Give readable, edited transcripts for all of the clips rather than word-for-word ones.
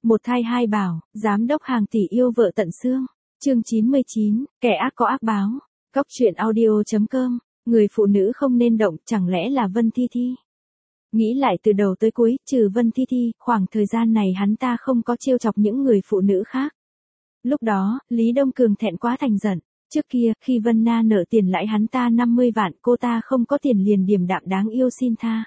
Một thai hai bảo, giám đốc hàng tỷ yêu vợ tận xương. Chương 99, kẻ ác có ác báo. Cóc truyện audio.com. Người phụ nữ không nên động, chẳng lẽ là Vân Thi Thi? Nghĩ lại từ đầu tới cuối, trừ Vân Thi Thi, khoảng thời gian này hắn ta không có trêu chọc những người phụ nữ khác. Lúc đó, Lý Đông Cường thẹn quá thành giận. Trước kia, khi Vân Na nợ tiền lãi hắn ta 50 vạn, cô ta không có tiền liền điềm đạm đáng yêu xin tha.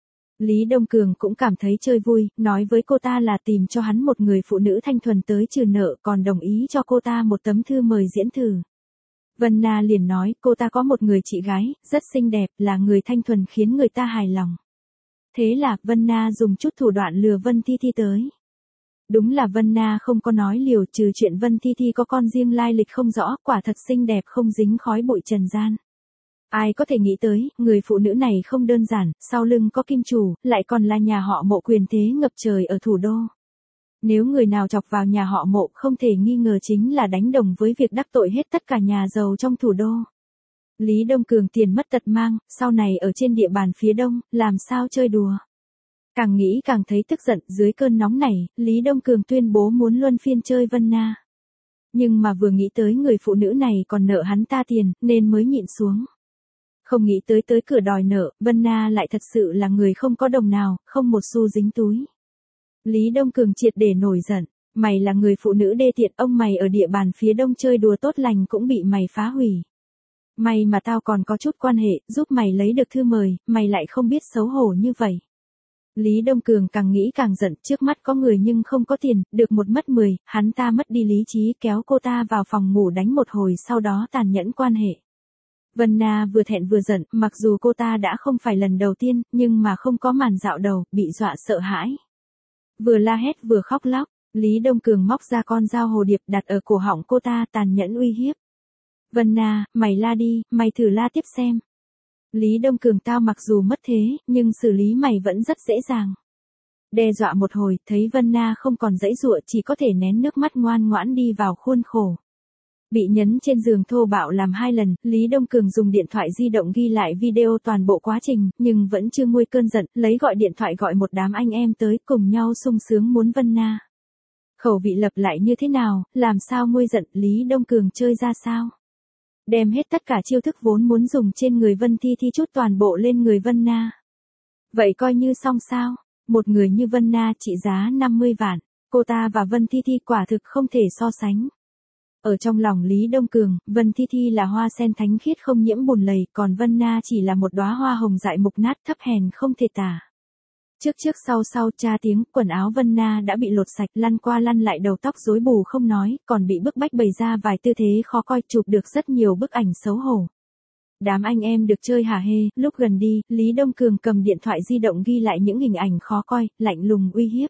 Lý Đông Cường cũng cảm thấy chơi vui, nói với cô ta là tìm cho hắn một người phụ nữ thanh thuần tới trừ nợ, còn đồng ý cho cô ta một tấm thư mời diễn thử. Vân Na liền nói, cô ta có một người chị gái, rất xinh đẹp, là người thanh thuần khiến người ta hài lòng. Thế là, Vân Na dùng chút thủ đoạn lừa Vân Thi Thi tới. Đúng là Vân Na không có nói liều, trừ chuyện Vân Thi Thi có con riêng lai lịch không rõ, quả thật xinh đẹp không dính khói bụi trần gian. Ai có thể nghĩ tới, người phụ nữ này không đơn giản, sau lưng có kim chủ, lại còn là nhà họ Mộ quyền thế ngập trời ở thủ đô. Nếu người nào chọc vào nhà họ Mộ không thể nghi ngờ chính là đánh đồng với việc đắc tội hết tất cả nhà giàu trong thủ đô. Lý Đông Cường tiền mất tật mang, sau này ở trên địa bàn phía đông, làm sao chơi đùa. Càng nghĩ càng thấy tức giận, dưới cơn nóng này, Lý Đông Cường tuyên bố muốn luân phiên chơi Vân Na. Nhưng mà vừa nghĩ tới người phụ nữ này còn nợ hắn ta tiền, nên mới nhịn xuống. Không nghĩ tới cửa đòi nợ, Vân Na lại thật sự là người không có đồng nào, không một xu dính túi. Lý Đông Cường triệt để nổi giận, mày là người phụ nữ đê tiện, ông mày ở địa bàn phía đông chơi đùa tốt lành cũng bị mày phá hủy. May mà tao còn có chút quan hệ, giúp mày lấy được thư mời, mày lại không biết xấu hổ như vậy. Lý Đông Cường càng nghĩ càng giận, trước mắt có người nhưng không có tiền, được một mất 10, hắn ta mất đi lý trí kéo cô ta vào phòng ngủ đánh một hồi sau đó tàn nhẫn quan hệ. Vân Na vừa thẹn vừa giận, mặc dù cô ta đã không phải lần đầu tiên, nhưng mà không có màn dạo đầu, bị dọa sợ hãi. Vừa la hét vừa khóc lóc, Lý Đông Cường móc ra con dao hồ điệp đặt ở cổ họng cô ta tàn nhẫn uy hiếp. Vân Na, mày la đi, mày thử la tiếp xem. Lý Đông Cường tao mặc dù mất thế, nhưng xử lý mày vẫn rất dễ dàng. Đe dọa một hồi, thấy Vân Na không còn giãy giụa chỉ có thể nén nước mắt ngoan ngoãn đi vào khuôn khổ. Bị nhấn trên giường thô bạo làm 2 lần, Lý Đông Cường dùng điện thoại di động ghi lại video toàn bộ quá trình, nhưng vẫn chưa nguôi cơn giận, lấy gọi điện thoại gọi một đám anh em tới cùng nhau sung sướng muốn Vân Na. Khẩu vị lập lại như thế nào, làm sao nguôi giận, Lý Đông Cường chơi ra sao? Đem hết tất cả chiêu thức vốn muốn dùng trên người Vân Thi Thi chút toàn bộ lên người Vân Na. Vậy coi như xong sao? Một người như Vân Na trị giá 50 vạn, cô ta và Vân Thi Thi quả thực không thể so sánh. Ở trong lòng Lý Đông Cường, Vân Thi Thi là hoa sen thánh khiết không nhiễm bùn lầy, còn Vân Na chỉ là một đóa hoa hồng dại mục nát thấp hèn không thể tả. Trước sau tra tiếng, quần áo Vân Na đã bị lột sạch, lăn qua lăn lại đầu tóc rối bù không nói, còn bị bức bách bày ra vài tư thế khó coi, chụp được rất nhiều bức ảnh xấu hổ. Đám anh em được chơi hả hê, lúc gần đi, Lý Đông Cường cầm điện thoại di động ghi lại những hình ảnh khó coi, lạnh lùng uy hiếp.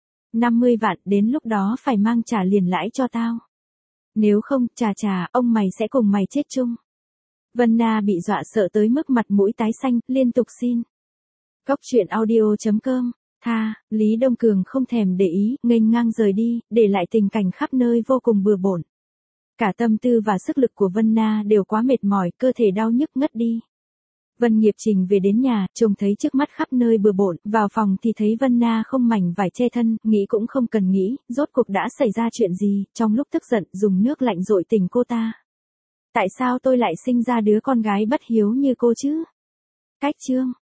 50 vạn, đến lúc đó phải mang trả liền lãi cho tao. Nếu không, ông mày sẽ cùng mày chết chung. Vân Na bị dọa sợ tới mức mặt mũi tái xanh, liên tục xin. Cóc truyện audio.com. Lý Đông Cường không thèm để ý, nghênh ngang rời đi, để lại tình cảnh khắp nơi vô cùng bừa bộn. Cả tâm tư và sức lực của Vân Na đều quá mệt mỏi, cơ thể đau nhức ngất đi. Vân Nghiệp Trình về đến nhà, trông thấy trước mắt khắp nơi bừa bộn, vào phòng thì thấy Vân Na không mảnh vải che thân, nghĩ cũng không cần nghĩ, rốt cuộc đã xảy ra chuyện gì, trong lúc tức giận, dùng nước lạnh dội tỉnh cô ta. Tại sao tôi lại sinh ra đứa con gái bất hiếu như cô chứ? Cách chương.